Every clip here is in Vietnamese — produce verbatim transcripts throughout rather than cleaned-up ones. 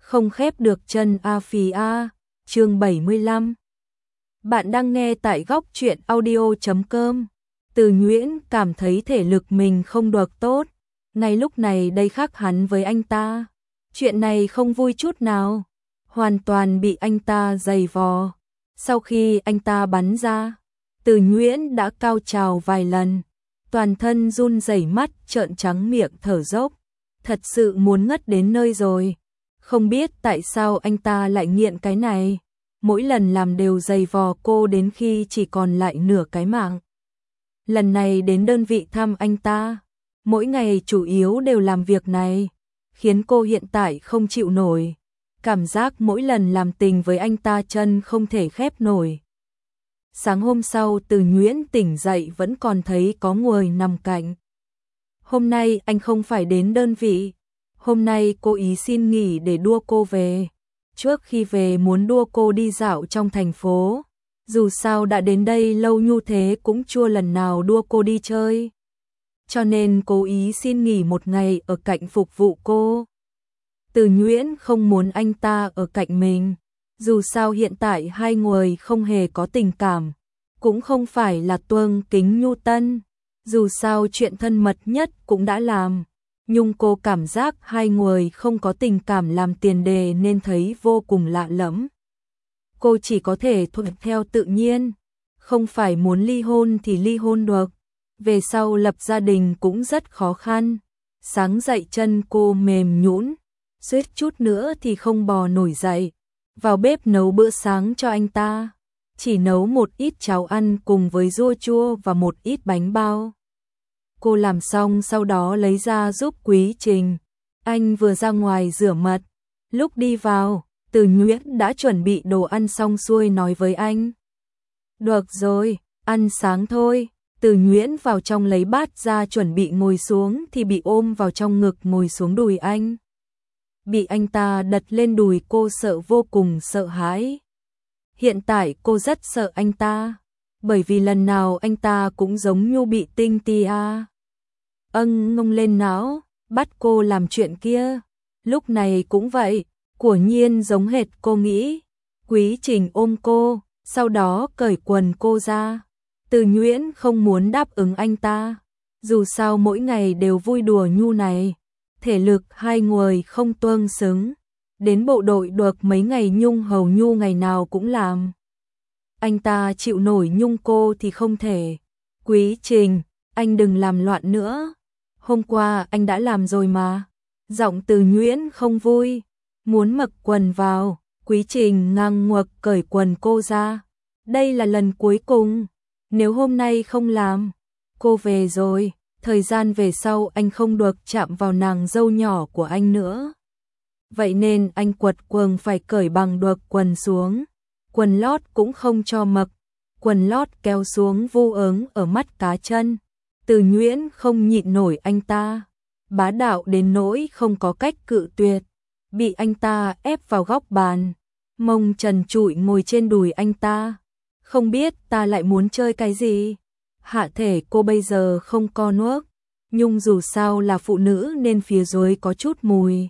không khép được chân a phì a, chương bảy mươi lăm. Bạn đang nghe tại góc truyện audio chấm com. Từ Nhuyễn cảm thấy thể lực mình không được tốt, ngay lúc này đây khác hắn với anh ta. Chuyện này không vui chút nào, hoàn toàn bị anh ta giày vò. Sau khi anh ta bắn ra, Từ Nhuyễn đã cao trào vài lần, toàn thân run rẩy, mắt trợn trắng, miệng thở dốc, thật sự muốn ngất đến nơi rồi. Không biết tại sao anh ta lại nghiện cái này, mỗi lần làm đều giày vò cô đến khi chỉ còn lại nửa cái mạng. Lần này đến đơn vị thăm anh ta, mỗi ngày chủ yếu đều làm việc này, khiến cô hiện tại không chịu nổi. Cảm giác mỗi lần làm tình với anh ta chân không thể khép nổi. Sáng hôm sau Từ Nhuyễn tỉnh dậy vẫn còn thấy có người nằm cạnh. Hôm nay anh không phải đến đơn vị, hôm nay cô ý xin nghỉ để đua cô về. Trước khi về muốn đua cô đi dạo trong thành phố, dù sao đã đến đây lâu như thế cũng chưa lần nào đua cô đi chơi. Cho nên cố ý xin nghỉ một ngày ở cạnh phục vụ cô. Từ Nhuyễn không muốn anh ta ở cạnh mình, dù sao hiện tại hai người không hề có tình cảm, cũng không phải là tuông kính nhu tân, dù sao chuyện thân mật nhất cũng đã làm, nhưng cô cảm giác hai người không có tình cảm làm tiền đề nên thấy vô cùng lạ lẫm. Cô chỉ có thể thuận theo tự nhiên, không phải muốn ly hôn thì ly hôn được, về sau lập gia đình cũng rất khó khăn. Sáng dậy chân cô mềm nhũn, suýt chút nữa thì không bò nổi dậy, vào bếp nấu bữa sáng cho anh ta, chỉ nấu một ít cháo ăn cùng với dưa chua và một ít bánh bao. Cô làm xong sau đó lấy ra giúp Quý Trình. Anh vừa ra ngoài rửa mặt, lúc đi vào, Từ Nhuyễn đã chuẩn bị đồ ăn xong xuôi nói với anh. Được rồi, ăn sáng thôi. Từ Nhuyễn vào trong lấy bát ra chuẩn bị ngồi xuống thì bị ôm vào trong ngực ngồi xuống đùi anh. Bị anh ta đặt lên đùi cô sợ vô cùng sợ hãi. Hiện tại cô rất sợ anh ta, bởi vì lần nào anh ta cũng giống như bị tinh tia âng ngông lên não, bắt cô làm chuyện kia. Lúc này cũng vậy, quả nhiên giống hệt cô nghĩ. Quý Trình ôm cô, sau đó cởi quần cô ra. Từ Nhuyễn không muốn đáp ứng anh ta, dù sao mỗi ngày đều vui đùa nhu này, thể lực hai người không tương xứng. Đến bộ đội được mấy ngày nhung hầu nhu ngày nào cũng làm. Anh ta chịu nổi nhung cô thì không thể. Quý Trình, anh đừng làm loạn nữa. Hôm qua anh đã làm rồi mà. Giọng Từ Nhuyễn không vui, muốn mặc quần vào. Quý Trình ngang ngược cởi quần cô ra. Đây là lần cuối cùng, nếu hôm nay không làm, cô về rồi, thời gian về sau anh không được chạm vào nàng dâu nhỏ của anh nữa. Vậy nên anh quật cường phải cởi bằng được quần xuống, quần lót cũng không cho mặc, quần lót kéo xuống vô ứng ở mắt cá chân. Từ Nhuyễn không nhịn nổi anh ta, bá đạo đến nỗi không có cách cự tuyệt, bị anh ta ép vào góc bàn, mông trần trụi ngồi trên đùi anh ta. Không biết ta lại muốn chơi cái gì. Hạ thể cô bây giờ không co nuốt, nhưng dù sao là phụ nữ nên phía dưới có chút mùi.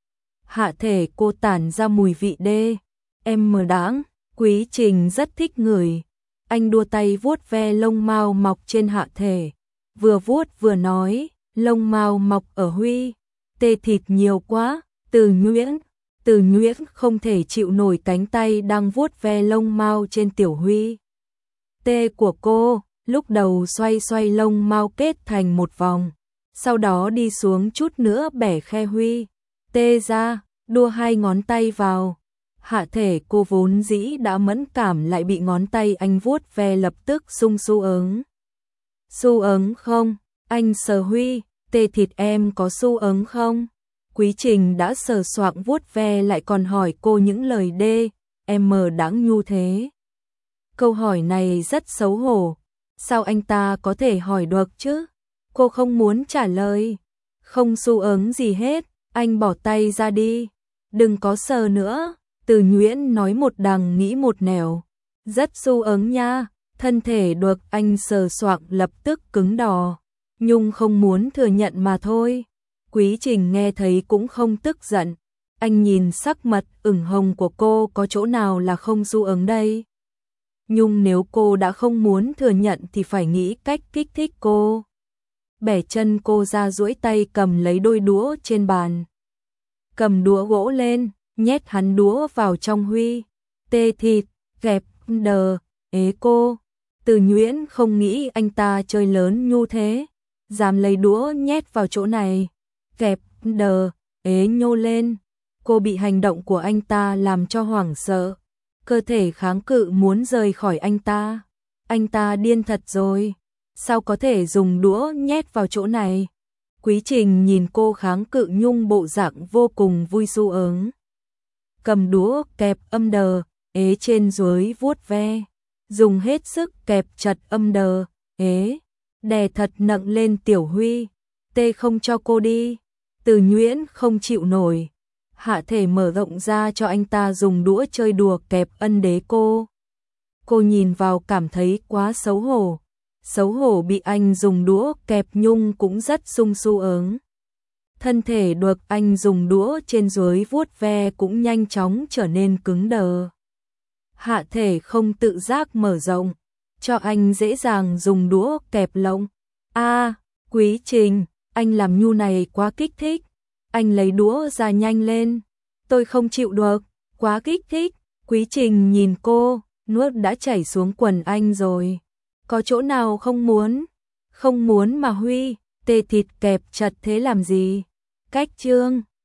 Hạ thể cô tản ra mùi vị đê, em mờ đáng. Quý Trình rất thích ngửi. Anh đua tay vuốt ve lông mao mọc trên hạ thể, vừa vuốt vừa nói, lông mao mọc ở Huy, tê thịt nhiều quá. Từ Nhuyễn, Từ Nhuyễn không thể chịu nổi cánh tay đang vuốt ve lông mao trên tiểu Huy tê của cô, lúc đầu xoay xoay lông mao kết thành một vòng, sau đó đi xuống chút nữa bẻ khe Huy tê ra, đua hai ngón tay vào. Hạ thể cô vốn dĩ đã mẫn cảm lại bị ngón tay anh vuốt ve lập tức sung xu ứng. Xu ứng không? Anh sờ Huy tê thịt em có xu ứng không? Quý Trình đã sờ soạng vuốt ve lại còn hỏi cô những lời đê, em mờ đáng nhu thế. Câu hỏi này rất xấu hổ, sao anh ta có thể hỏi được chứ? Cô không muốn trả lời. Không xu ứng gì hết, anh bỏ tay ra đi, đừng có sờ nữa. Từ Nhuyễn nói một đằng nghĩ một nẻo, rất xu ứng nha. Thân thể được anh sờ soạng lập tức cứng đò, nhưng không muốn thừa nhận mà thôi. Quý Trình nghe thấy cũng không tức giận, Anh nhìn sắc mặt ửng hồng của cô, có chỗ nào là không du ứng đây? Nhưng nếu cô đã không muốn thừa nhận thì phải nghĩ cách kích thích cô. Bẻ chân cô ra, duỗi tay cầm lấy đôi đũa trên bàn. Cầm đũa gỗ lên, nhét hắn đũa vào trong Huy. Tê thịt, gẹp, đờ, ế cô. Từ Nhuyễn không nghĩ anh ta chơi lớn nhu thế. Dám lấy đũa nhét vào chỗ này. Gẹp, đờ, ế nhô lên. Cô bị hành động của anh ta làm cho hoảng sợ. Cơ thể kháng cự muốn rời khỏi anh ta. Anh ta điên thật rồi. Sao có thể dùng đũa nhét vào chỗ này? Quý Trình nhìn cô kháng cự nhung bộ dạng vô cùng vui du ứng. Cầm đũa kẹp âm đờ, ế trên dưới vuốt ve. Dùng hết sức kẹp chặt âm đờ, ế. Đè thật nặng lên Tiểu Huy. Tê không cho cô đi. Từ Nhuyễn không chịu nổi. Hạ thể mở rộng ra cho anh ta dùng đũa chơi đùa kẹp ân đế cô. Cô nhìn vào cảm thấy quá xấu hổ. Xấu hổ bị anh dùng đũa kẹp nhung cũng rất sung su ứng. Thân thể được anh dùng đũa trên dưới vuốt ve cũng nhanh chóng trở nên cứng đờ. Hạ thể không tự giác mở rộng, cho anh dễ dàng dùng đũa kẹp lông. A, à, Quý Trình, anh làm nhu này quá kích thích. Anh lấy đũa ra nhanh lên. Tôi không chịu được, quá kích thích. Quý Trình nhìn cô, nước đã chảy xuống quần anh rồi. Có chỗ nào không muốn? Không muốn mà Huy, tê thịt kẹp chặt thế làm gì? Cách trương.